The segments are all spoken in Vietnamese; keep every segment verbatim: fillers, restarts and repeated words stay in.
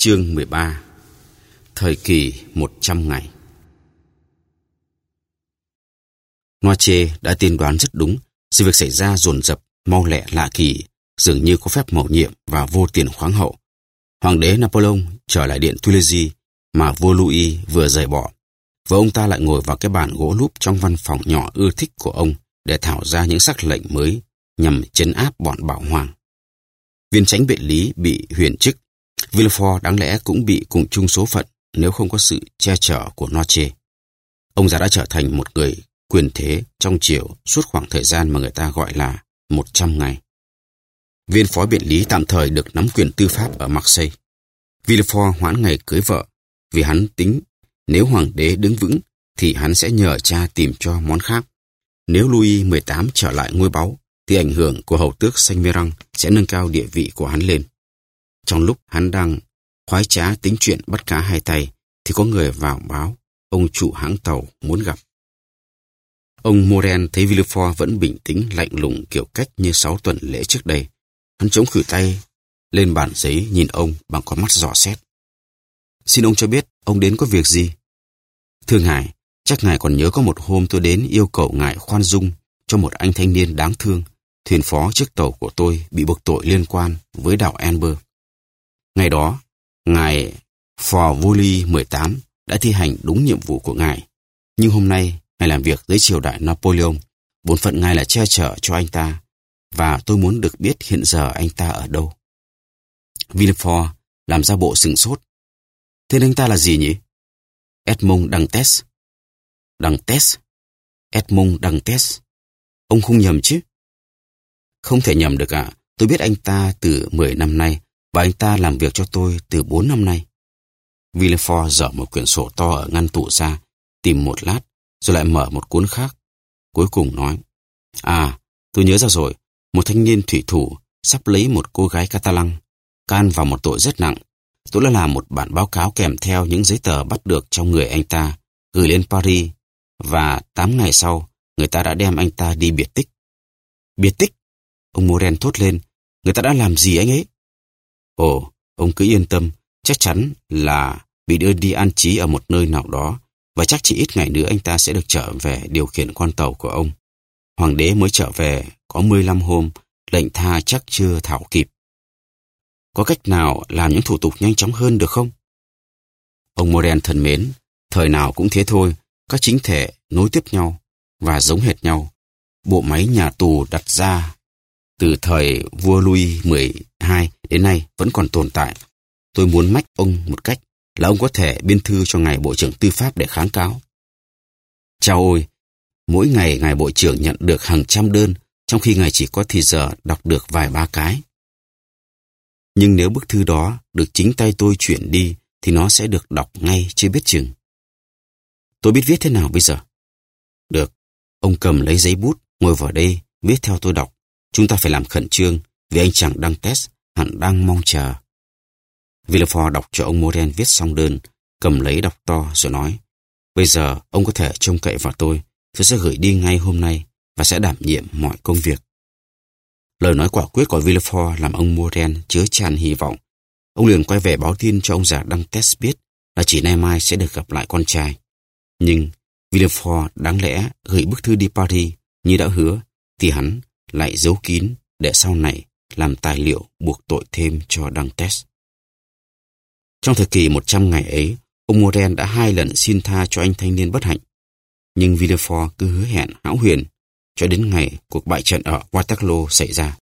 Chương mười ba. Thời kỳ một trăm ngày. Noailles đã tiên đoán rất đúng, sự việc xảy ra dồn dập, mau lẹ lạ kỳ, dường như có phép mầu nhiệm và vô tiền khoáng hậu. Hoàng đế Napoleon trở lại điện Tuileries mà vua Louis vừa rời bỏ, và ông ta lại ngồi vào cái bàn gỗ lúp trong văn phòng nhỏ ưa thích của ông để thảo ra những sắc lệnh mới nhằm trấn áp bọn bảo hoàng. Viên chánh biện lý bị huyền chức, Villefort đáng lẽ cũng bị cùng chung số phận nếu không có sự che chở của Noailles. Ông già đã trở thành một người quyền thế trong triều suốt khoảng thời gian mà người ta gọi là một trăm ngày. Viên phó biện lý tạm thời được nắm quyền tư pháp ở Marseille. Villefort hoãn ngày cưới vợ vì hắn tính nếu hoàng đế đứng vững thì hắn sẽ nhờ cha tìm cho món khác. Nếu Louis mười tám trở lại ngôi báu thì ảnh hưởng của hầu tước Saint-Méran sẽ nâng cao địa vị của hắn lên. Trong lúc hắn đang khoái trá tính chuyện bắt cá hai tay thì có người vào báo ông chủ hãng tàu muốn gặp. Ông Morel thấy Villefort vẫn bình tĩnh lạnh lùng kiểu cách như sáu tuần lễ trước đây. Hắn chống khuỷu tay lên bàn giấy nhìn ông bằng con mắt dò xét. Xin ông cho biết ông đến có việc gì? Thưa ngài, chắc ngài còn nhớ có một hôm tôi đến yêu cầu ngài khoan dung cho một anh thanh niên đáng thương, thuyền phó chiếc tàu của tôi bị buộc tội liên quan với đảo Amber. Ngày đó, ngài Forvoli mười tám đã thi hành đúng nhiệm vụ của ngài. Nhưng hôm nay, ngài làm việc dưới triều đại Napoleon, bổn phận ngài là che chở cho anh ta, và tôi muốn được biết hiện giờ anh ta ở đâu. Villefort làm ra bộ sửng sốt. Tên anh ta là gì nhỉ? Edmond Dantes. Dantes? Edmond Dantes. Ông không nhầm chứ? Không thể nhầm được ạ. À. Tôi biết anh ta từ mười năm nay, và anh ta làm việc cho tôi từ bốn năm nay. Villefort dở một quyển sổ to ở ngăn tủ ra, tìm một lát, rồi lại mở một cuốn khác. Cuối cùng nói, à, tôi nhớ ra rồi, một thanh niên thủy thủ sắp lấy một cô gái Catalan, can vào một tội rất nặng. Tôi đã làm một bản báo cáo kèm theo những giấy tờ bắt được trong người anh ta, gửi lên Paris, và tám ngày sau, người ta đã đem anh ta đi biệt tích. Biệt tích? Ông Morel thốt lên, người ta đã làm gì anh ấy? Ồ, ông cứ yên tâm, chắc chắn là bị đưa đi an trí ở một nơi nào đó, và chắc chỉ ít ngày nữa anh ta sẽ được trở về điều khiển con tàu của ông. Hoàng đế mới trở về có mười lăm hôm, lệnh tha chắc chưa thảo kịp. Có cách nào làm những thủ tục nhanh chóng hơn được không? Ông Morel thân mến, thời nào cũng thế thôi, các chính thể nối tiếp nhau và giống hệt nhau. Bộ máy nhà tù đặt ra từ thời vua Louis mười hai đến nay vẫn còn tồn tại. Tôi muốn mách ông một cách là ông có thể biên thư cho ngài Bộ trưởng Tư pháp để kháng cáo. Chao ôi, mỗi ngày ngài Bộ trưởng nhận được hàng trăm đơn, trong khi ngài chỉ có thì giờ đọc được vài ba cái. Nhưng nếu bức thư đó được chính tay tôi chuyển đi, thì nó sẽ được đọc ngay chưa biết chừng. Tôi biết viết thế nào bây giờ? Được, ông cầm lấy giấy bút, ngồi vào đây, viết theo tôi đọc. Chúng ta phải làm khẩn trương, vì anh chàng Dantes hẳn đang mong chờ. Villefort đọc cho ông Morel viết xong đơn, cầm lấy đọc to rồi nói, bây giờ ông có thể trông cậy vào tôi, tôi sẽ gửi đi ngay hôm nay và sẽ đảm nhiệm mọi công việc. Lời nói quả quyết của Villefort làm ông Morel chứa tràn hy vọng. Ông liền quay về báo tin cho ông già Dantes biết là chỉ nay mai sẽ được gặp lại con trai. Nhưng Villefort đáng lẽ gửi bức thư đi Paris như đã hứa, thì hắn lại giấu kín để sau này làm tài liệu buộc tội thêm cho Dantes. Trong thời kỳ một trăm ngày ấy, ông Morel đã hai lần xin tha cho anh thanh niên bất hạnh. Nhưng Villefort cứ hứa hẹn hão huyền cho đến ngày cuộc bại trận ở Waterloo xảy ra.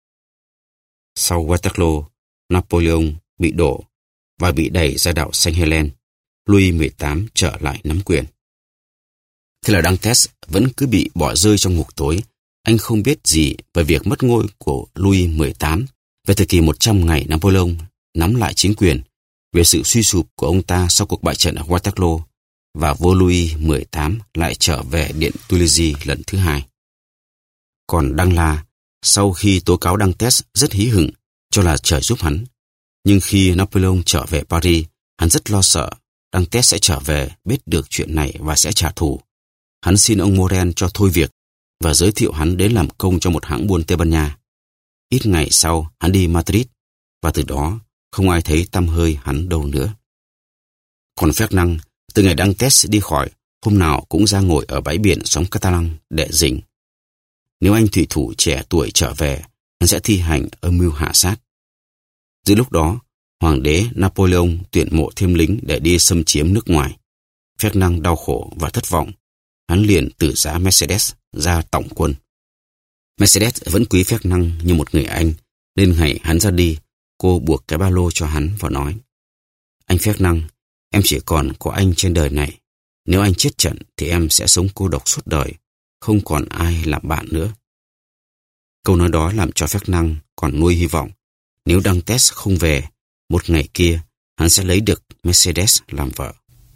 Sau Waterloo, Napoleon bị đổ và bị đẩy ra đảo Saint Helens. Louis mười tám trở lại nắm quyền. Thế là Dantes vẫn cứ bị bỏ rơi trong ngục tối. Anh không biết gì về việc mất ngôi của Louis mười tám, về thời kỳ một trăm ngày Napoleon nắm lại chính quyền, về sự suy sụp của ông ta sau cuộc bại trận ở Waterloo, và vua Louis mười tám lại trở về điện Tuileries lần thứ hai. Còn Danglars, sau khi tố cáo Dantes rất hí hửng cho là trời giúp hắn, nhưng khi Napoleon trở về Paris, hắn rất lo sợ Dantes sẽ trở về biết được chuyện này và sẽ trả thù. Hắn xin ông Morel cho thôi việc và giới thiệu hắn đến làm công cho một hãng buôn Tây Ban Nha. Ít ngày sau, hắn đi Madrid, và từ đó không ai thấy tăm hơi hắn đâu nữa. Còn Fernand, từ ngày Dantes đi khỏi, hôm nào cũng ra ngồi ở bãi biển xóm Catalan để dình. Nếu anh thủy thủ trẻ tuổi trở về, hắn sẽ thi hành âm mưu hạ sát. Giữa lúc đó, Hoàng đế Napoleon tuyển mộ thêm lính để đi xâm chiếm nước ngoài. Fernand đau khổ và thất vọng. Hắn liền từ giá Mercedes ra tổng quân. Mercedes vẫn quý Fernand như một người anh, nên ngày hắn ra đi, cô buộc cái ba lô cho hắn và nói: "Anh Fernand, em chỉ còn có anh trên đời này. Nếu anh chết trận thì em sẽ sống cô độc suốt đời, không còn ai làm bạn nữa." Câu nói đó làm cho Fernand còn nuôi hy vọng. Nếu Dantes không về, một ngày kia hắn sẽ lấy được Mercedes làm vợ.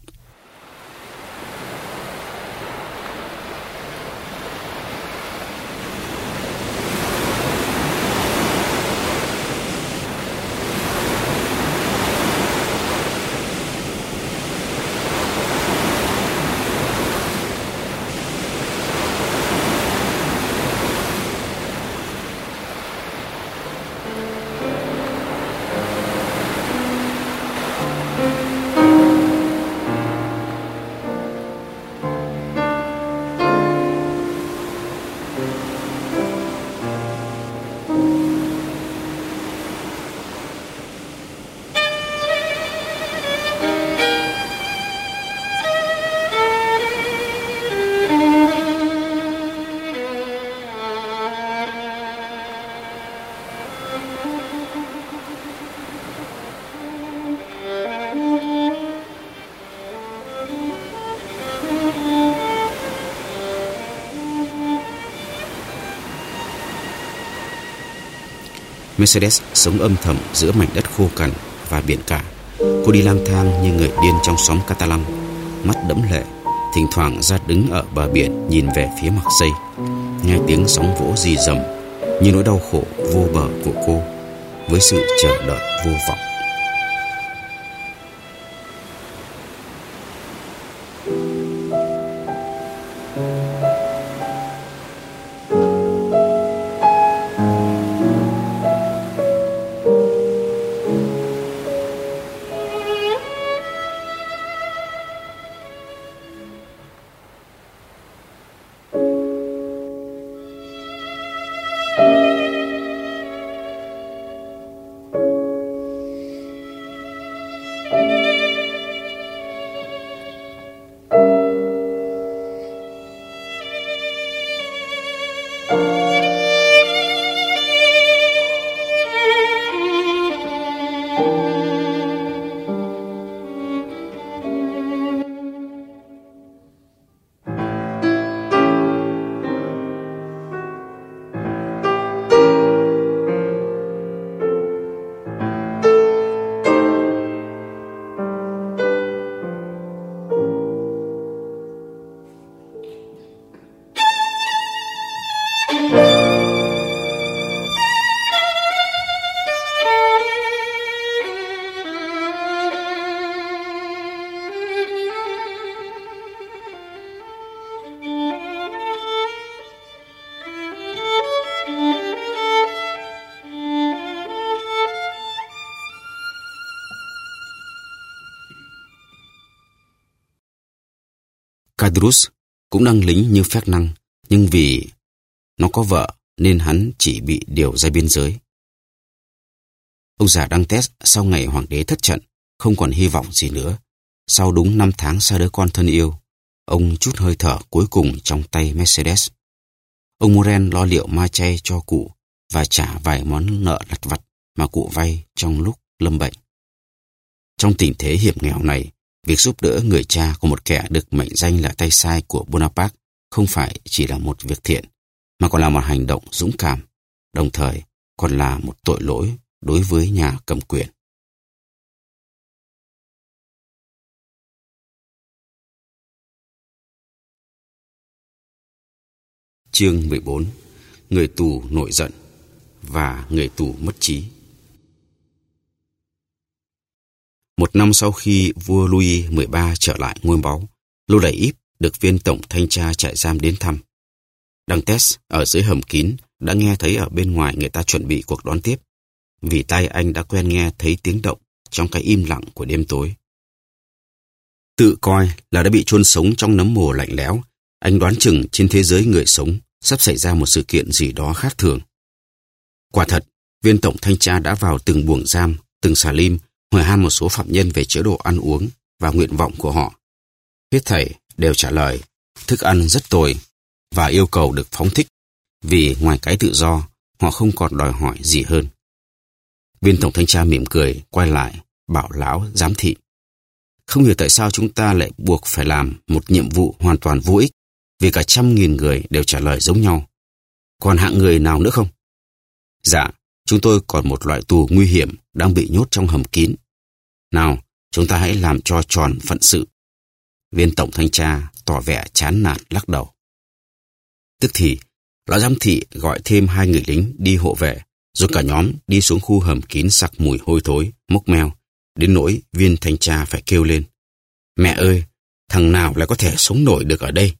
Mercedes sống âm thầm giữa mảnh đất khô cằn và biển cả. Cô đi lang thang như người điên trong xóm Catalan, mắt đẫm lệ, thỉnh thoảng ra đứng ở bờ biển nhìn về phía Marseille, nghe tiếng sóng vỗ rì rầm như nỗi đau khổ vô bờ của cô, với sự chờ đợi vô vọng. Cadrus cũng đang lính như Fernand, nhưng vì nó có vợ nên hắn chỉ bị điều ra biên giới. Ông già Dantes sau ngày hoàng đế thất trận không còn hy vọng gì nữa. Sau đúng năm tháng xa đứa con thân yêu, ông trút hơi thở cuối cùng trong tay Mercedes. Ông Morel lo liệu ma chay cho cụ và trả vài món nợ lặt vặt mà cụ vay trong lúc lâm bệnh. Trong tình thế hiểm nghèo này, việc giúp đỡ người cha của một kẻ được mệnh danh là tay sai của Bonaparte không phải chỉ là một việc thiện, mà còn là một hành động dũng cảm, đồng thời còn là một tội lỗi đối với nhà cầm quyền. Chương mười bốn. Người tù nổi giận và người tù mất trí. Một năm sau khi vua Louis mười ba trở lại ngôi báu, Lô Đày Íp được viên tổng thanh tra trại giam đến thăm. Dantes ở dưới hầm kín đã nghe thấy ở bên ngoài người ta chuẩn bị cuộc đón tiếp. vì tai anh đã quen nghe thấy tiếng động trong cái im lặng của đêm tối. Tự coi là đã bị chôn sống trong nấm mồ lạnh lẽo, anh đoán chừng trên thế giới người sống sắp xảy ra một sự kiện gì đó khác thường. Quả thật, viên tổng thanh tra đã vào từng buồng giam, từng xà lim, hỏi han một số phạm nhân về chế độ ăn uống và nguyện vọng của họ. Hết thảy đều trả lời thức ăn rất tồi và yêu cầu được phóng thích, vì ngoài cái tự do, họ không còn đòi hỏi gì hơn. Viên tổng thanh tra mỉm cười, quay lại, bảo lão giám thị. Không hiểu tại sao chúng ta lại buộc phải làm một nhiệm vụ hoàn toàn vô ích, vì cả trăm nghìn người đều trả lời giống nhau. Còn hạng người nào nữa không? Dạ, chúng tôi còn một loại tù nguy hiểm đang bị nhốt trong hầm kín. Nào, chúng ta hãy làm cho tròn phận sự. Viên tổng thanh tra tỏ vẻ chán nản lắc đầu. Tức thì, lão giám thị gọi thêm hai người lính đi hộ vệ, rồi cả nhóm đi xuống khu hầm kín sặc mùi hôi thối, mốc meo, đến nỗi viên thanh tra phải kêu lên. Mẹ ơi, thằng nào lại có thể sống nổi được ở đây?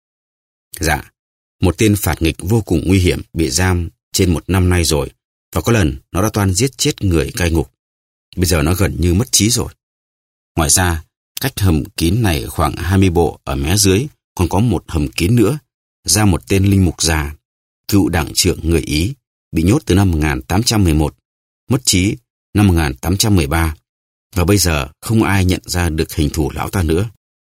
Dạ, một tên phạt nghịch vô cùng nguy hiểm bị giam trên một năm nay rồi, và có lần nó đã toan giết chết người cai ngục. Bây giờ nó gần như mất trí rồi. Ngoài ra, cách hầm kín này khoảng hai mươi bộ ở mé dưới còn có một hầm kín nữa, ra một tên linh mục già, cựu đảng trưởng người Ý, bị nhốt từ năm một nghìn tám trăm mười một, mất trí năm một nghìn tám trăm mười ba, và bây giờ không ai nhận ra được hình thù lão ta nữa.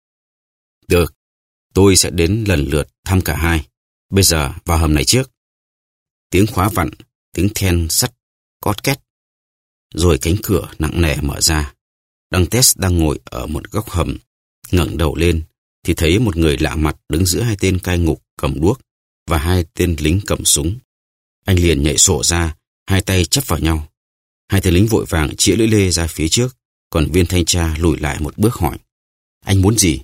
Được, tôi sẽ đến lần lượt thăm cả hai. Bây giờ vào hầm này trước. Tiếng khóa vặn, tiếng then sắt cót két. Rồi cánh cửa nặng nề mở ra. Dantes đang ngồi ở một góc hầm, ngẩng đầu lên thì thấy một người lạ mặt đứng giữa hai tên cai ngục cầm đuốc và hai tên lính cầm súng. Anh liền nhảy sổ ra, hai tay chắp vào nhau. Hai tên lính vội vàng chĩa lưỡi lê ra phía trước, còn viên thanh tra lùi lại một bước hỏi. Anh muốn gì?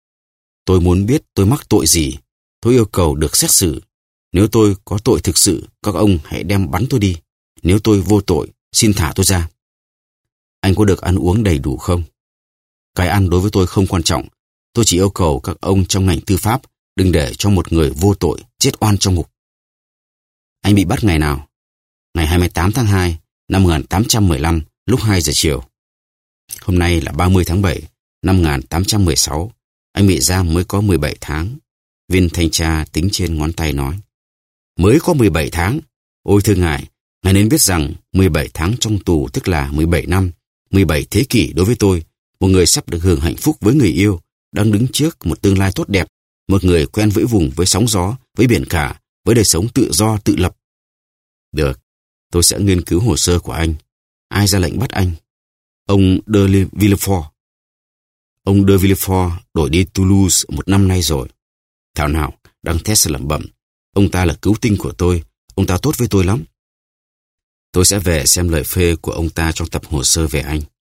Tôi muốn biết tôi mắc tội gì. Tôi yêu cầu được xét xử. Nếu tôi có tội thực sự, các ông hãy đem bắn tôi đi. Nếu tôi vô tội, xin thả tôi ra. Anh có được ăn uống đầy đủ không? Cái ăn đối với tôi không quan trọng. Tôi chỉ yêu cầu các ông trong ngành tư pháp đừng để cho một người vô tội chết oan trong ngục. Anh bị bắt ngày nào? Ngày hai mươi tám tháng hai năm một nghìn tám trăm mười lăm lúc hai giờ chiều. Hôm nay là ba mươi tháng bảy năm một nghìn tám trăm mười sáu. Anh bị giam mới có mười bảy tháng. Viên thanh tra tính trên ngón tay nói. Mới có mười bảy tháng? Ôi thưa ngài, ngài nên biết rằng mười bảy tháng trong tù tức là mười bảy năm, mười bảy thế kỷ đối với tôi, một người sắp được hưởng hạnh phúc với người yêu, đang đứng trước một tương lai tốt đẹp, một người quen với vùng, với sóng gió, với biển cả, với đời sống tự do, tự lập. Được, tôi sẽ nghiên cứu hồ sơ của anh. Ai ra lệnh bắt anh? Ông de Villefort. Ông de Villefort đổi đi Toulouse một năm nay rồi. Thảo nào, Dantes lẩm bẩm. Ông ta là cứu tinh của tôi, ông ta tốt với tôi lắm. Tôi sẽ về xem lời phê của ông ta trong tập hồ sơ về anh.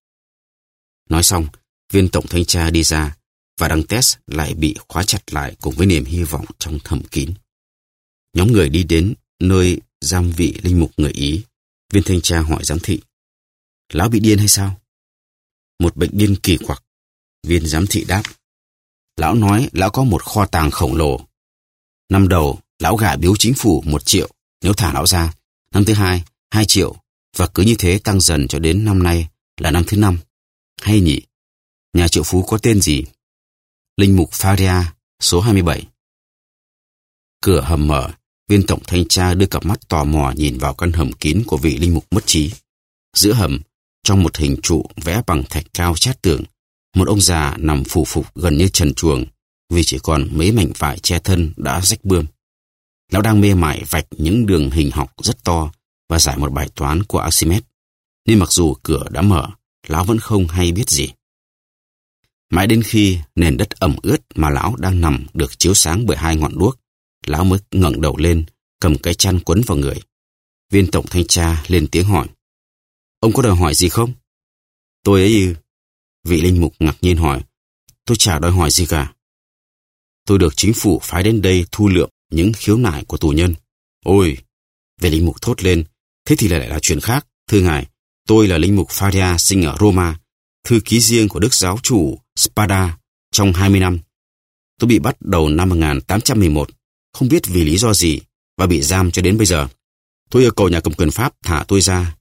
Nói xong, viên tổng thanh tra đi ra, và Dantes lại bị khóa chặt lại cùng với niềm hy vọng trong hầm kín. Nhóm người đi đến nơi giam vị linh mục người Ý. Viên thanh tra hỏi giám thị. Lão bị điên hay sao? Một bệnh điên kỳ quặc. Viên giám thị đáp. Lão nói lão có một kho tàng khổng lồ. Năm đầu, lão gả biếu chính phủ một triệu nếu thả lão ra. Năm thứ hai, hai triệu. Và cứ như thế tăng dần cho đến năm nay là năm thứ năm. Hay nhỉ? Nhà triệu phú có tên gì? Linh mục Faria, số hai mươi bảy. Cửa hầm mở, viên tổng thanh tra đưa cặp mắt tò mò nhìn vào căn hầm kín của vị linh mục mất trí. Giữa hầm, trong một hình trụ vẽ bằng thạch cao chát tường, một ông già nằm phù phục gần như trần truồng vì chỉ còn mấy mảnh vải che thân đã rách bươm. Lão đang mê mải vạch những đường hình học rất to và giải một bài toán của Archimedes, nên mặc dù cửa đã mở, lão vẫn không hay biết gì. Mãi đến khi nền đất ẩm ướt mà lão đang nằm được chiếu sáng bởi hai ngọn đuốc, lão mới ngẩng đầu lên, cầm cái chăn quấn vào người. Viên tổng thanh tra lên tiếng hỏi. Ông có đòi hỏi gì không? Tôi ấy ư? Vị linh mục ngạc nhiên hỏi. Tôi chả đòi hỏi gì cả. Tôi được chính phủ phái đến đây thu lượm những khiếu nại của tù nhân. Ôi! Vị linh mục thốt lên. Thế thì lại là chuyện khác. Thưa ngài, tôi là linh mục Faria sinh ở Roma, thư ký riêng của đức giáo chủ Spada trong hai mươi năm. Tôi bị bắt đầu năm một nghìn tám trăm mười một, không biết vì lý do gì, và bị giam cho đến bây giờ. Tôi yêu cầu nhà cầm quyền Pháp thả tôi ra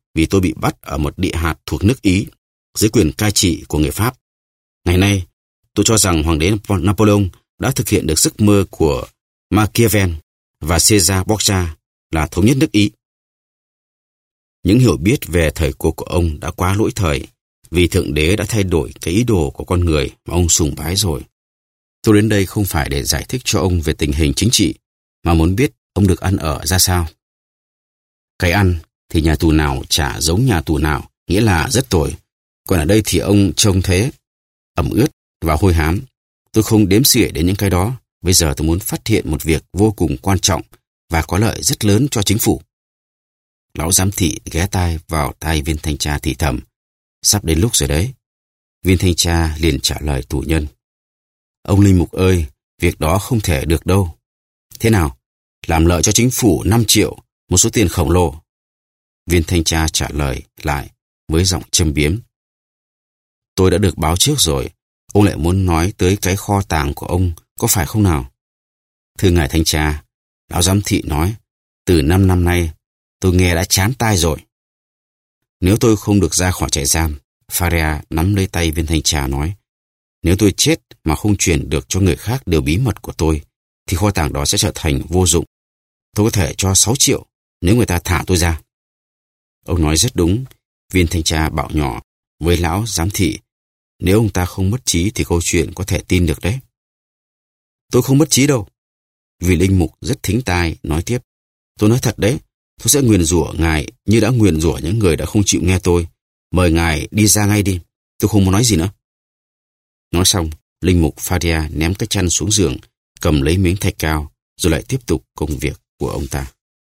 vì tôi bị bắt ở một địa hạt thuộc nước Ý, dưới quyền cai trị của người Pháp. Ngày nay, tôi cho rằng Hoàng đế Napoleon đã thực hiện được giấc mơ của Machiavelli và Caesar Borgia là thống nhất nước Ý. Những hiểu biết về thời cuộc của ông đã quá lỗi thời, vì Thượng Đế đã thay đổi cái ý đồ của con người mà ông sùng bái rồi. Tôi đến đây không phải để giải thích cho ông về tình hình chính trị, mà muốn biết ông được ăn ở ra sao. Cái ăn thì nhà tù nào chả giống nhà tù nào, nghĩa là rất tồi. Còn ở đây thì ông trông thế, ẩm ướt và hôi hám. Tôi không đếm xỉa đến những cái đó. Bây giờ tôi muốn phát hiện một việc vô cùng quan trọng và có lợi rất lớn cho chính phủ. Lão giám thị ghé tai vào tai viên thanh tra thì thầm. Sắp đến lúc rồi đấy. Viên thanh tra liền trả lời tù nhân. Ông Linh Mục ơi, việc đó không thể được đâu. Thế nào? Làm lợi cho chính phủ năm triệu, một số tiền khổng lồ. Viên thanh tra trả lời lại với giọng châm biếm. Tôi đã được báo trước rồi, ông lại muốn nói tới cái kho tàng của ông, có phải không nào? Thưa ngài thanh tra, lão giám thị nói, từ năm năm nay, tôi nghe đã chán tai rồi. Nếu tôi không được ra khỏi trại giam, Faria nắm lấy tay viên thanh tra nói, nếu tôi chết mà không truyền được cho người khác điều bí mật của tôi, thì kho tàng đó sẽ trở thành vô dụng. Tôi có thể cho sáu triệu nếu người ta thả tôi ra. Ông nói rất đúng, viên thanh tra bảo nhỏ với lão giám thị, nếu ông ta không mất trí thì câu chuyện có thể tin được đấy. Tôi không mất trí đâu. Vị linh mục rất thính tai nói tiếp, tôi nói thật đấy, tôi sẽ nguyền rủa ngài như đã nguyền rủa những người đã không chịu nghe tôi. Mời ngài đi ra ngay đi, tôi không muốn nói gì nữa. Nói xong, linh mục Faria ném cái chăn xuống giường, cầm lấy miếng thạch cao, rồi lại tiếp tục công việc của ông ta.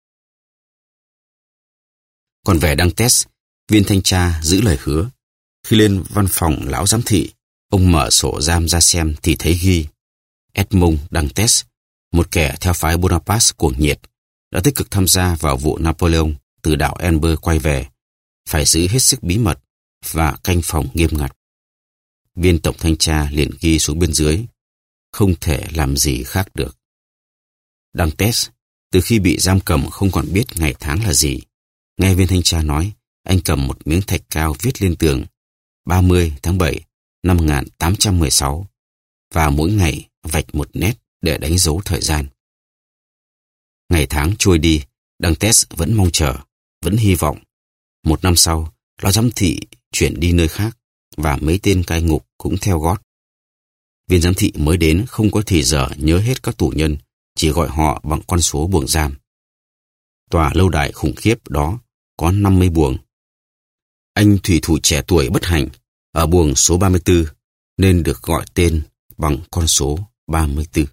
Còn về Dantes, viên thanh tra giữ lời hứa. Khi lên văn phòng lão giám thị, ông mở sổ giam ra xem thì thấy ghi Edmond Dantes, một kẻ theo phái Bonaparte cuồng nhiệt, đã tích cực tham gia vào vụ Napoleon từ đảo Elbe quay về, phải giữ hết sức bí mật và canh phòng nghiêm ngặt. Viên tổng thanh tra liền ghi xuống bên dưới, không thể làm gì khác được. Dantes, từ khi bị giam cầm không còn biết ngày tháng là gì. Nghe viên thanh tra nói, anh cầm một miếng thạch cao viết lên tường ba mươi tháng bảy năm một nghìn tám trăm mười sáu và mỗi ngày vạch một nét để đánh dấu thời gian. Ngày tháng trôi đi, Dantes vẫn mong chờ, vẫn hy vọng. Một năm sau, lão giám thị chuyển đi nơi khác và mấy tên cai ngục cũng theo gót. Viên giám thị mới đến không có thì giờ nhớ hết các tù nhân, chỉ gọi họ bằng con số buồng giam. Tòa lâu đài khủng khiếp đó có năm mươi buồng. Anh thủy thủ trẻ tuổi bất hạnh ở buồng số ba mươi tư nên được gọi tên bằng con số ba mươi tư.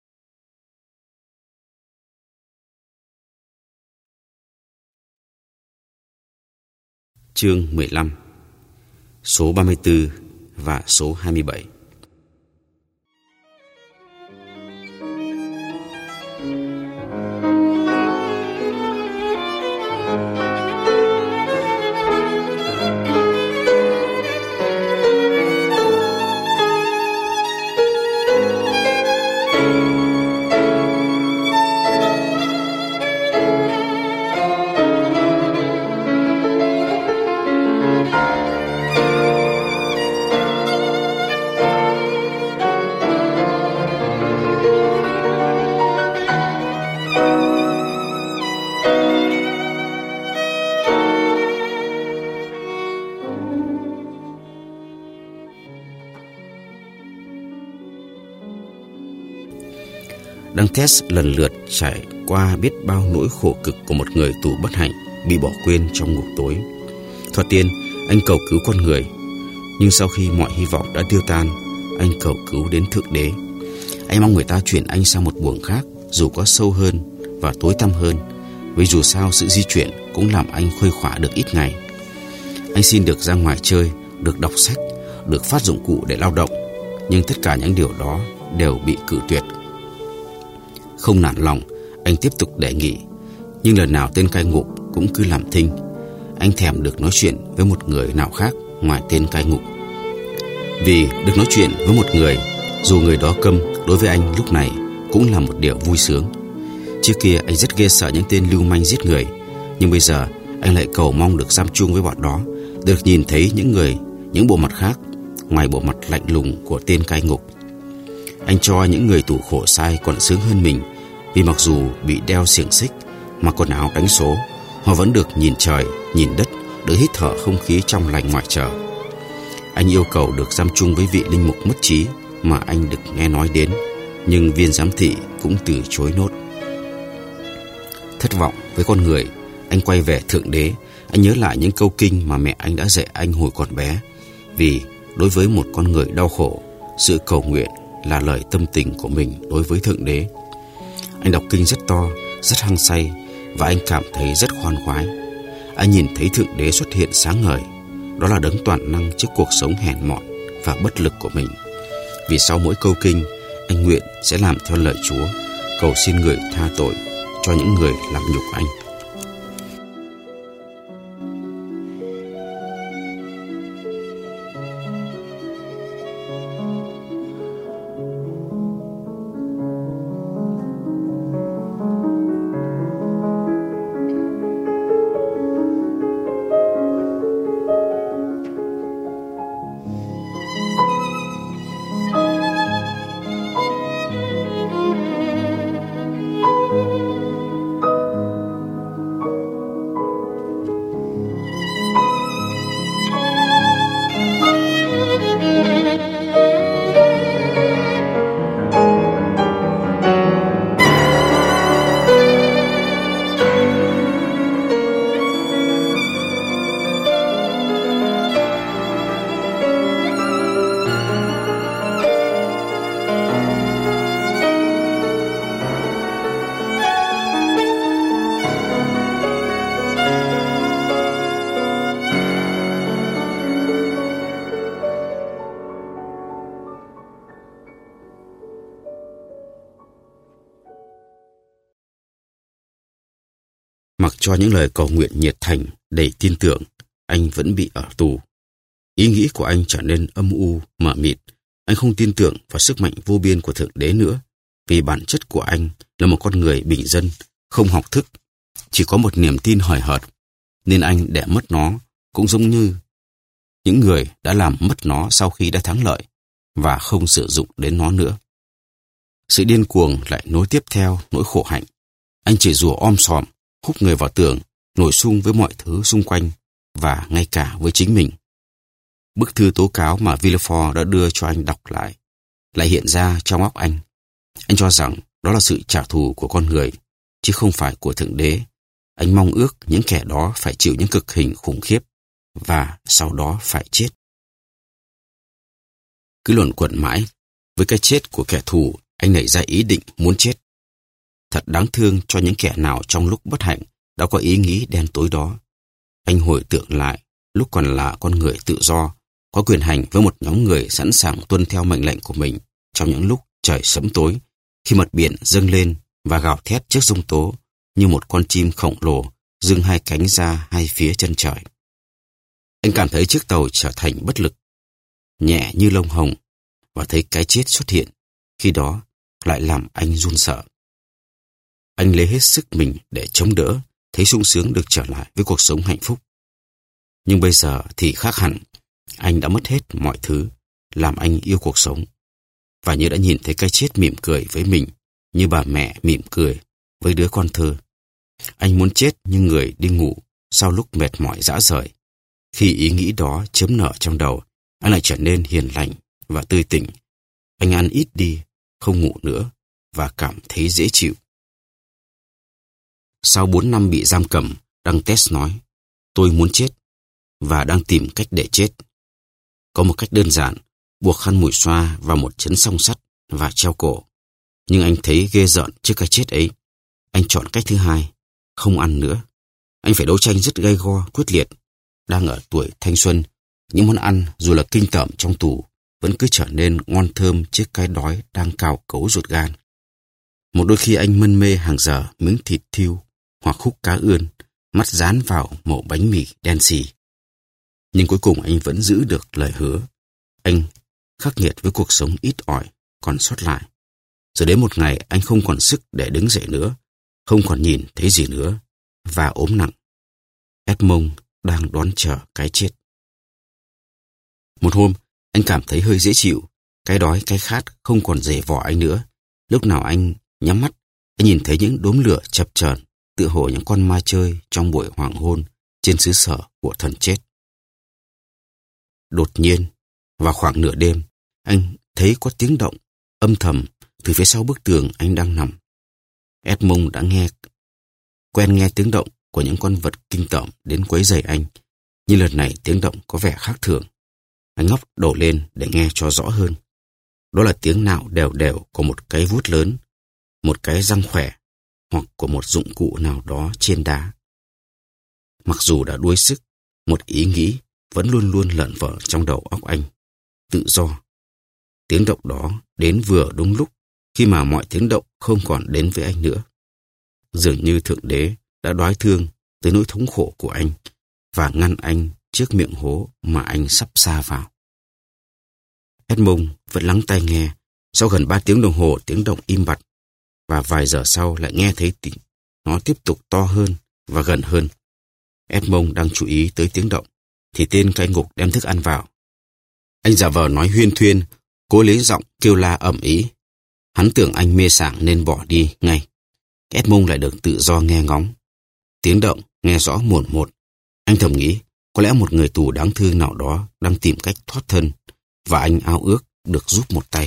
Chương mười lăm. Số ba mươi tư và số hai mươi bảy. Dantes lần lượt trải qua biết bao nỗi khổ cực của một người tù bất hạnh bị bỏ quên trong ngục tối. Thoạt tiên, anh cầu cứu con người, nhưng sau khi mọi hy vọng đã tiêu tan, anh cầu cứu đến Thượng Đế. Anh mong người ta chuyển anh sang một buồng khác, dù có sâu hơn và tối tăm hơn, vì dù sao sự di chuyển cũng làm anh khuây khỏa được ít ngày. Anh xin được ra ngoài chơi, được đọc sách, được phát dụng cụ để lao động, nhưng tất cả những điều đó đều bị cự tuyệt. Không nản lòng, anh tiếp tục đề nghị, nhưng lần nào tên cai ngục cũng cứ làm thinh. Anh thèm được nói chuyện với một người nào khác ngoài tên cai ngục. Vì được nói chuyện với một người, dù người đó câm, đối với anh lúc này cũng là một điều vui sướng. Trước kia anh rất ghê sợ những tên lưu manh giết người, nhưng bây giờ anh lại cầu mong được giam chung với bọn đó, được nhìn thấy những người, những bộ mặt khác ngoài bộ mặt lạnh lùng của tên cai ngục. Anh cho những người tù khổ sai còn sướng hơn mình, vì mặc dù bị đeo xiềng xích, mặc quần áo đánh số, họ vẫn được nhìn trời, nhìn đất, được hít thở không khí trong lành ngoài trời. Anh yêu cầu được giam chung với vị linh mục mất trí mà anh được nghe nói đến, nhưng viên giám thị cũng từ chối nốt. Thất vọng với con người, anh quay về Thượng Đế. Anh nhớ lại những câu kinh mà mẹ anh đã dạy anh hồi còn bé, vì đối với một con người đau khổ, sự cầu nguyện là lời tâm tình của mình đối với Thượng Đế. Anh đọc kinh rất to, rất hăng say, và anh cảm thấy rất khoan khoái. Anh nhìn thấy Thượng Đế xuất hiện sáng ngời. Đó là đấng toàn năng trước cuộc sống hèn mọn và bất lực của mình. Vì sau mỗi câu kinh, anh nguyện sẽ làm theo lời Chúa, cầu xin người tha tội cho những người làm nhục anh. Mặc cho những lời cầu nguyện nhiệt thành, đầy tin tưởng, anh vẫn bị ở tù. Ý nghĩ của anh trở nên âm u, mờ mịt. Anh không tin tưởng vào sức mạnh vô biên của Thượng Đế nữa, vì bản chất của anh là một con người bình dân, không học thức, chỉ có một niềm tin hời hợt, nên anh để mất nó, cũng giống như những người đã làm mất nó sau khi đã thắng lợi và không sử dụng đến nó nữa. Sự điên cuồng lại nối tiếp theo nỗi khổ hạnh. Anh chửi rủa om sòm, húc người vào tường, nổi sung với mọi thứ xung quanh và ngay cả với chính mình. Bức thư tố cáo mà Villefort đã đưa cho anh đọc lại lại hiện ra trong óc anh. Anh cho rằng đó là sự trả thù của con người, chứ không phải của Thượng Đế. Anh mong ước những kẻ đó phải chịu những cực hình khủng khiếp và sau đó phải chết. Cứ luẩn quẩn mãi với cái chết của kẻ thù, anh nảy ra ý định muốn chết. Thật đáng thương cho những kẻ nào trong lúc bất hạnh đã có ý nghĩ đen tối đó. Anh hồi tưởng lại lúc còn là con người tự do, có quyền hành với một nhóm người sẵn sàng tuân theo mệnh lệnh của mình trong những lúc trời sẫm tối, khi mặt biển dâng lên và gào thét trước giông tố như một con chim khổng lồ dương hai cánh ra hai phía chân trời. Anh cảm thấy chiếc tàu trở thành bất lực, nhẹ như lông hồng, và thấy cái chết xuất hiện, khi đó lại làm anh run sợ. Anh lấy hết sức mình để chống đỡ, thấy sung sướng được trở lại với cuộc sống hạnh phúc. Nhưng bây giờ thì khác hẳn, anh đã mất hết mọi thứ làm anh yêu cuộc sống, và như đã nhìn thấy cái chết mỉm cười với mình, như bà mẹ mỉm cười với đứa con thơ. Anh muốn chết như người đi ngủ sau lúc mệt mỏi rã rời. Khi ý nghĩ đó chớm nở trong đầu, anh lại trở nên hiền lành và tươi tỉnh. Anh ăn ít đi, không ngủ nữa và cảm thấy dễ chịu. Sau bốn năm bị giam cầm, Dantes nói, tôi muốn chết và đang tìm cách để chết. Có một cách đơn giản, buộc khăn mùi xoa vào một chấn song sắt và treo cổ. Nhưng anh thấy ghê rợn trước cái chết ấy. Anh chọn cách thứ hai, không ăn nữa. Anh phải đấu tranh rất gay go, quyết liệt. Đang ở tuổi thanh xuân, những món ăn dù là kinh tởm trong tù vẫn cứ trở nên ngon thơm trước cái đói đang cào cấu ruột gan. Một đôi khi anh mân mê hàng giờ miếng thịt thiêu hoặc khúc cá ươn, mắt dán vào mẩu bánh mì đen xì. Nhưng cuối cùng anh vẫn giữ được lời hứa. Anh khắc nghiệt với cuộc sống ít ỏi còn sót lại. Rồi đến một ngày anh không còn sức để đứng dậy nữa, không còn nhìn thấy gì nữa, và ốm nặng. Edmond đang đón chờ cái chết. Một hôm, anh cảm thấy hơi dễ chịu. Cái đói, cái khát không còn rề vỏ anh nữa. Lúc nào anh nhắm mắt, anh nhìn thấy những đốm lửa chập chờn, tựa hồ những con ma chơi trong buổi hoàng hôn trên xứ sở của thần chết. Đột nhiên, vào khoảng nửa đêm, anh thấy có tiếng động âm thầm từ phía sau bức tường anh đang nằm. Edmond đã nghe quen nghe tiếng động của những con vật kinh tởm đến quấy rầy anh, nhưng lần này tiếng động có vẻ khác thường. Anh ngóc đầu lên để nghe cho rõ hơn. Đó là tiếng nạo đều đều của một cái vuốt lớn, một cái răng khỏe, hoặc của một dụng cụ nào đó trên đá. Mặc dù đã đuối sức, một ý nghĩ vẫn luôn luôn lởn vởn trong đầu óc anh. Tự do. Tiếng động đó đến vừa đúng lúc khi mà mọi tiếng động không còn đến với anh nữa. Dường như Thượng Đế đã đoái thương tới nỗi thống khổ của anh và ngăn anh trước miệng hố mà anh sắp sa vào. Edmond vẫn lắng tai nghe. Sau gần ba tiếng đồng hồ tiếng động im bặt, và vài giờ sau lại nghe thấy tiếng nó tiếp tục to hơn và gần hơn. Edmond đang chú ý tới tiếng động thì tên cai ngục đem thức ăn vào. Anh giả vờ nói huyên thuyên, cố lấy giọng kêu la ầm ĩ. Hắn tưởng anh mê sảng nên bỏ đi ngay. Edmond lại được tự do nghe ngóng. Tiếng động nghe rõ mồn một. Anh thầm nghĩ có lẽ một người tù đáng thương nào đó đang tìm cách thoát thân, và anh ao ước được giúp một tay.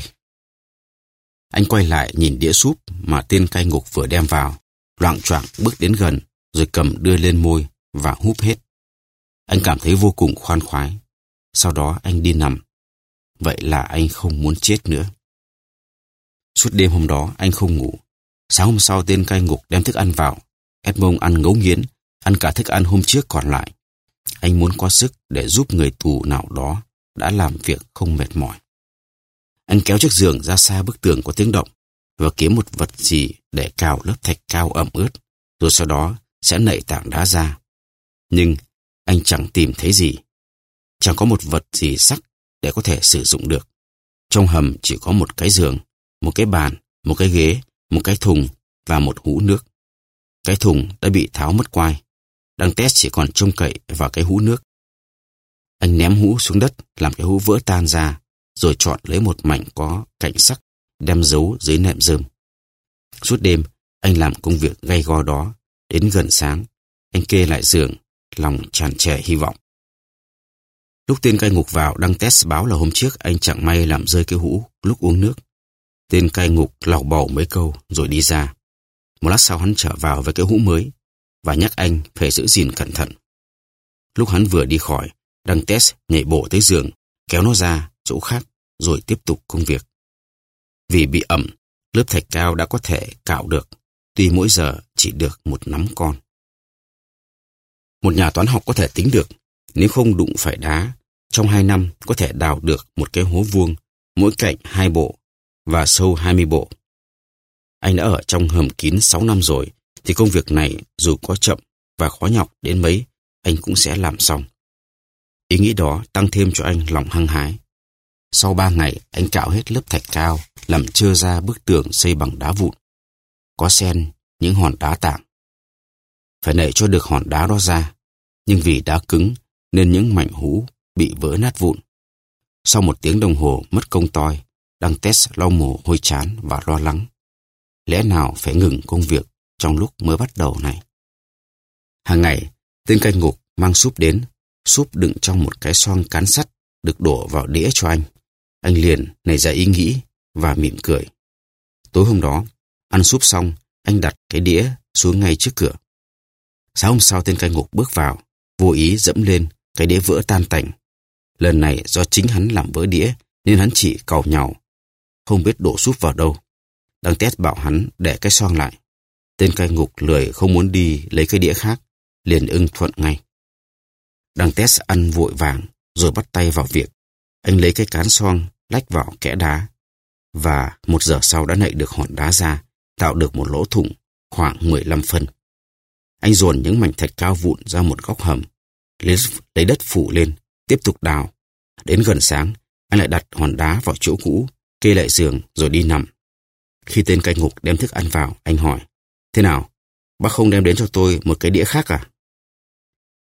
Anh quay lại nhìn đĩa súp mà tên cai ngục vừa đem vào, loạng choạng bước đến gần rồi cầm đưa lên môi và húp hết. Anh cảm thấy vô cùng khoan khoái. Sau đó anh đi nằm. Vậy là anh không muốn chết nữa. Suốt đêm hôm đó anh không ngủ. Sáng hôm sau tên cai ngục đem thức ăn vào. Edmond ăn ngấu nghiến, ăn cả thức ăn hôm trước còn lại. Anh muốn có sức để giúp người tù nào đó đã làm việc không mệt mỏi. Anh kéo chiếc giường ra xa bức tường có tiếng động và kiếm một vật gì để cào lớp thạch cao ẩm ướt, rồi sau đó sẽ nạy tảng đá ra. Nhưng anh chẳng tìm thấy gì. Chẳng có một vật gì sắc để có thể sử dụng được. Trong hầm chỉ có một cái giường, một cái bàn, một cái ghế, một cái thùng và một hũ nước. Cái thùng đã bị tháo mất quai. Dantes chỉ còn trông cậy vào cái hũ nước. Anh ném hũ xuống đất làm cái hũ vỡ tan ra, rồi chọn lấy một mảnh có cạnh sắc đem giấu dưới nệm rơm. Suốt đêm anh làm công việc gay go đó. Đến gần sáng anh kê lại giường, lòng tràn trề hy vọng. Lúc tên cai ngục vào, Dantes báo là hôm trước anh chẳng may làm rơi cái hũ lúc uống nước. Tên cai ngục lầu bầu mấy câu rồi đi ra. Một lát sau hắn trở vào với cái hũ mới và nhắc anh phải giữ gìn cẩn thận. Lúc hắn vừa đi khỏi, Dantes nhảy bổ tới giường, kéo nó ra chỗ khác rồi tiếp tục công việc. Vì bị ẩm, lớp thạch cao đã có thể cạo được, tuy mỗi giờ chỉ được một nắm con. Một nhà toán học có thể tính được, nếu không đụng phải đá, trong hai năm có thể đào được một cái hố vuông, mỗi cạnh hai bộ và sâu hai mươi bộ. Anh đã ở trong hầm kín sáu năm rồi, thì công việc này dù có chậm và khó nhọc đến mấy, anh cũng sẽ làm xong. Ý nghĩ đó tăng thêm cho anh lòng hăng hái. Sau ba ngày, anh cạo hết lớp thạch cao, làm trơ ra bức tường xây bằng đá vụn. Có xen những hòn đá tảng. Phải nảy cho được hòn đá đó ra, nhưng vì đá cứng nên những mảnh hũ bị vỡ nát vụn. Sau một tiếng đồng hồ mất công toi, Dantes lau mồ hôi chán và lo lắng. Lẽ nào phải ngừng công việc trong lúc mới bắt đầu này? Hàng ngày, tên cai ngục mang súp đến, súp đựng trong một cái xoong cán sắt được đổ vào đĩa cho anh. Anh liền nảy ra ý nghĩ và mỉm cười. Tối hôm đó, ăn súp xong, anh đặt cái đĩa xuống ngay trước cửa. Sáng hôm sau tên cai ngục bước vào, vô ý dẫm lên, cái đĩa vỡ tan tành. Lần này do chính hắn làm vỡ đĩa nên hắn chỉ càu nhàu, không biết đổ súp vào đâu. Dantes bảo hắn để cái xoong lại. Tên cai ngục lười không muốn đi lấy cái đĩa khác, liền ưng thuận ngay. Dantes ăn vội vàng rồi bắt tay vào việc. Anh lấy cái cán xoong lách vào kẽ đá và một giờ sau đã nạy được hòn đá ra, tạo được một lỗ thủng khoảng mười lăm phân. Anh dồn những mảnh thạch cao vụn ra một góc hầm, lấy, lấy đất phủ lên, tiếp tục đào. Đến gần sáng, anh lại đặt hòn đá vào chỗ cũ, kê lại giường rồi đi nằm. Khi tên cai ngục đem thức ăn vào, anh hỏi, thế nào, bác không đem đến cho tôi một cái đĩa khác à?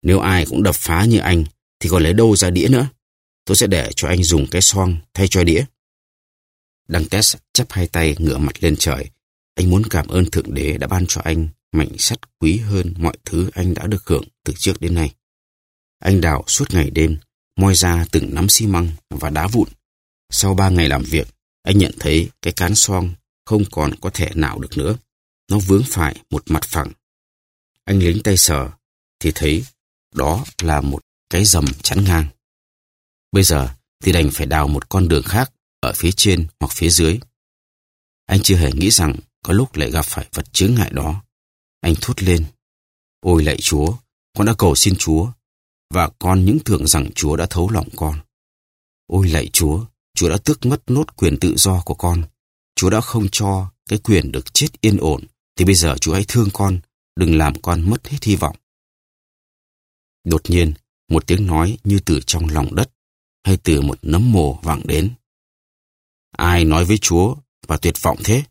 Nếu ai cũng đập phá như anh thì còn lấy đâu ra đĩa nữa. Tôi sẽ để cho anh dùng cái xoong thay cho đĩa. Dantes chắp hai tay ngửa mặt lên trời. Anh muốn cảm ơn Thượng Đế đã ban cho anh mảnh sắt quý hơn mọi thứ anh đã được hưởng từ trước đến nay. Anh đào suốt ngày đêm, moi ra từng nắm xi măng và đá vụn. Sau ba ngày làm việc, anh nhận thấy cái cán xoong không còn có thể nào được nữa. Nó vướng phải một mặt phẳng. Anh lính tay sờ thì thấy đó là một cái rầm chắn ngang. Bây giờ thì đành phải đào một con đường khác ở phía trên hoặc phía dưới. Anh chưa hề nghĩ rằng có lúc lại gặp phải vật chướng ngại đó. Anh thốt lên: Ôi lạy Chúa, con đã cầu xin Chúa, và con những tưởng rằng Chúa đã thấu lòng con. Ôi lạy Chúa, Chúa đã tước mất nốt quyền tự do của con. Chúa đã không cho cái quyền được chết yên ổn, thì bây giờ Chúa hãy thương con, đừng làm con mất hết hy vọng. Đột nhiên, một tiếng nói như từ trong lòng đất, hay từ một nấm mồ vẳng đến. Ai nói với Chúa và tuyệt vọng thế?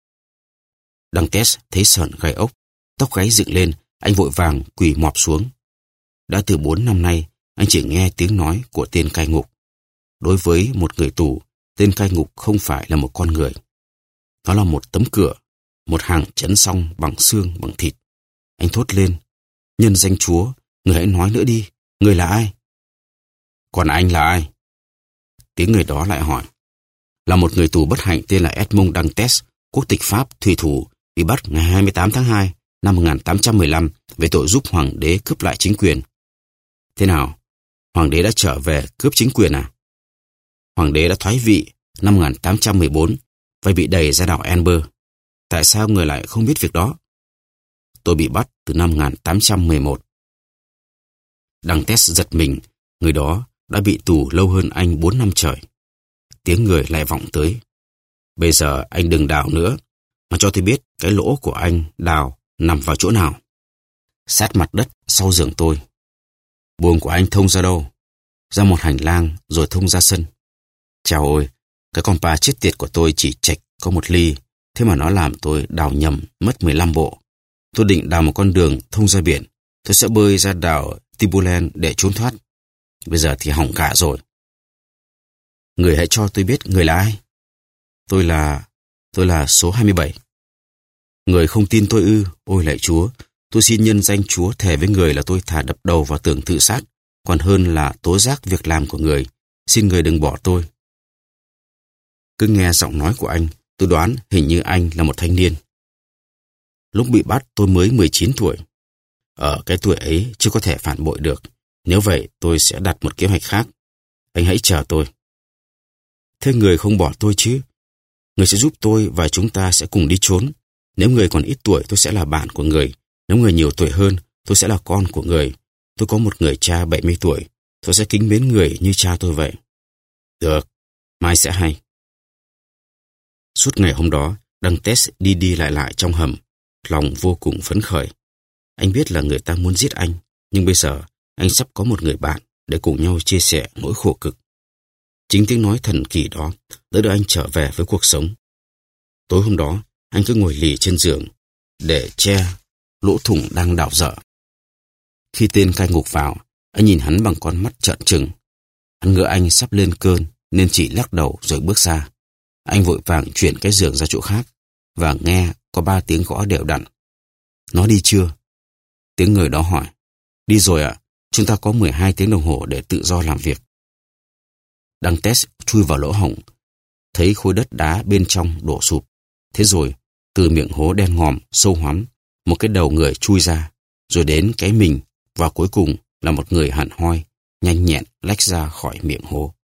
Dantes thấy sởn gai ốc, tóc gáy dựng lên, anh vội vàng quỳ mọp xuống. Đã từ bốn năm nay, anh chỉ nghe tiếng nói của tên cai ngục. Đối với một người tù, tên cai ngục không phải là một con người. Nó là một tấm cửa, một hàng chấn song bằng xương bằng thịt. Anh thốt lên: Nhân danh Chúa, người hãy nói nữa đi, người là ai? Còn anh là ai? Tiếng người đó lại hỏi. Là một người tù bất hạnh tên là Edmond Dantes, quốc tịch Pháp, thủy thủ, bị bắt ngày hai mươi tám tháng hai năm một nghìn tám trăm mười lăm về tội giúp hoàng đế cướp lại chính quyền. Thế nào? Hoàng đế đã trở về cướp chính quyền à? Hoàng đế đã thoái vị năm một nghìn tám trăm mười bốn và bị đày ra đảo Elbe. Tại sao người lại không biết việc đó? Tôi bị bắt từ năm một nghìn tám trăm mười một. Dantes giật mình, người đó đã bị tù lâu hơn anh bốn năm trời. Tiếng người lại vọng tới. Bây giờ anh đừng đào nữa, mà cho tôi biết cái lỗ của anh đào nằm vào chỗ nào. Sát mặt đất sau giường tôi. Buồng của anh thông ra đâu? Ra một hành lang rồi thông ra sân. Chào ôi, cái con pa chết tiệt của tôi chỉ chệch có một ly, thế mà nó làm tôi đào nhầm mất mười lăm bộ. Tôi định đào một con đường thông ra biển, tôi sẽ bơi ra đảo Tibulen để trốn thoát. Bây giờ thì hỏng cả rồi. Người hãy cho tôi biết người là ai. Tôi là... tôi là số hai mươi bảy. Người không tin tôi ư? Ôi lạy Chúa, tôi xin nhân danh Chúa thề với người là tôi thà đập đầu vào tường tự sát, còn hơn là tố giác việc làm của người. Xin người đừng bỏ tôi. Cứ nghe giọng nói của anh, tôi đoán hình như anh là một thanh niên. Lúc bị bắt tôi mới mười chín tuổi. Ở cái tuổi ấy chưa có thể phản bội được. Nếu vậy tôi sẽ đặt một kế hoạch khác. Anh hãy chờ tôi. Thế người không bỏ tôi chứ? Người sẽ giúp tôi và chúng ta sẽ cùng đi trốn. Nếu người còn ít tuổi tôi sẽ là bạn của người. Nếu người nhiều tuổi hơn tôi sẽ là con của người. Tôi có một người cha bảy mươi tuổi. Tôi sẽ kính mến người như cha tôi vậy. Được, mai sẽ hay. Suốt ngày hôm đó, Dantes đi đi lại lại trong hầm, lòng vô cùng phấn khởi. Anh biết là người ta muốn giết anh, nhưng bây giờ anh sắp có một người bạn để cùng nhau chia sẻ nỗi khổ cực. Chính tiếng nói thần kỳ đó đã đưa anh trở về với cuộc sống. Tối hôm đó, anh cứ ngồi lì trên giường để che lỗ thủng đang đào dở. Khi tên cai ngục vào, anh nhìn hắn bằng con mắt trợn trừng. Hắn ngỡ anh sắp lên cơn nên chỉ lắc đầu rồi bước ra. Anh vội vàng chuyển cái giường ra chỗ khác và nghe có ba tiếng gõ đều đặn. Nó đi chưa? Tiếng người đó hỏi. Đi rồi ạ, chúng ta có mười hai tiếng đồng hồ để tự do làm việc. Dantes chui vào lỗ hổng, thấy khối đất đá bên trong đổ sụp. Thế rồi, từ miệng hố đen ngòm, sâu hoắm, một cái đầu người chui ra, rồi đến cái mình, và cuối cùng là một người hẳn hoi, nhanh nhẹn lách ra khỏi miệng hố.